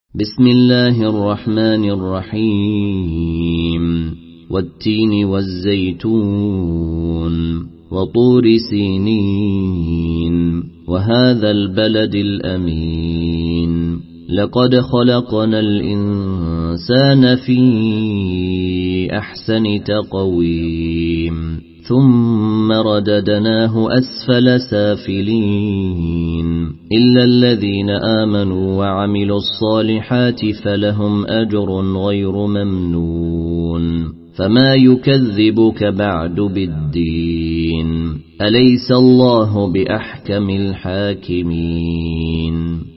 بسم الله الرحمن الرحيم والتين والزيتون وطور سينين وهذا البلد الأمين لقد خلقنا الإنسان في أحسن تقويم ثم رددناه أسفل سافلين إلا الذين آمنوا وعملوا الصالحات فلهم أجر غير ممنون فما يكذبك بعد بالدين أليس الله بأحكم الحاكمين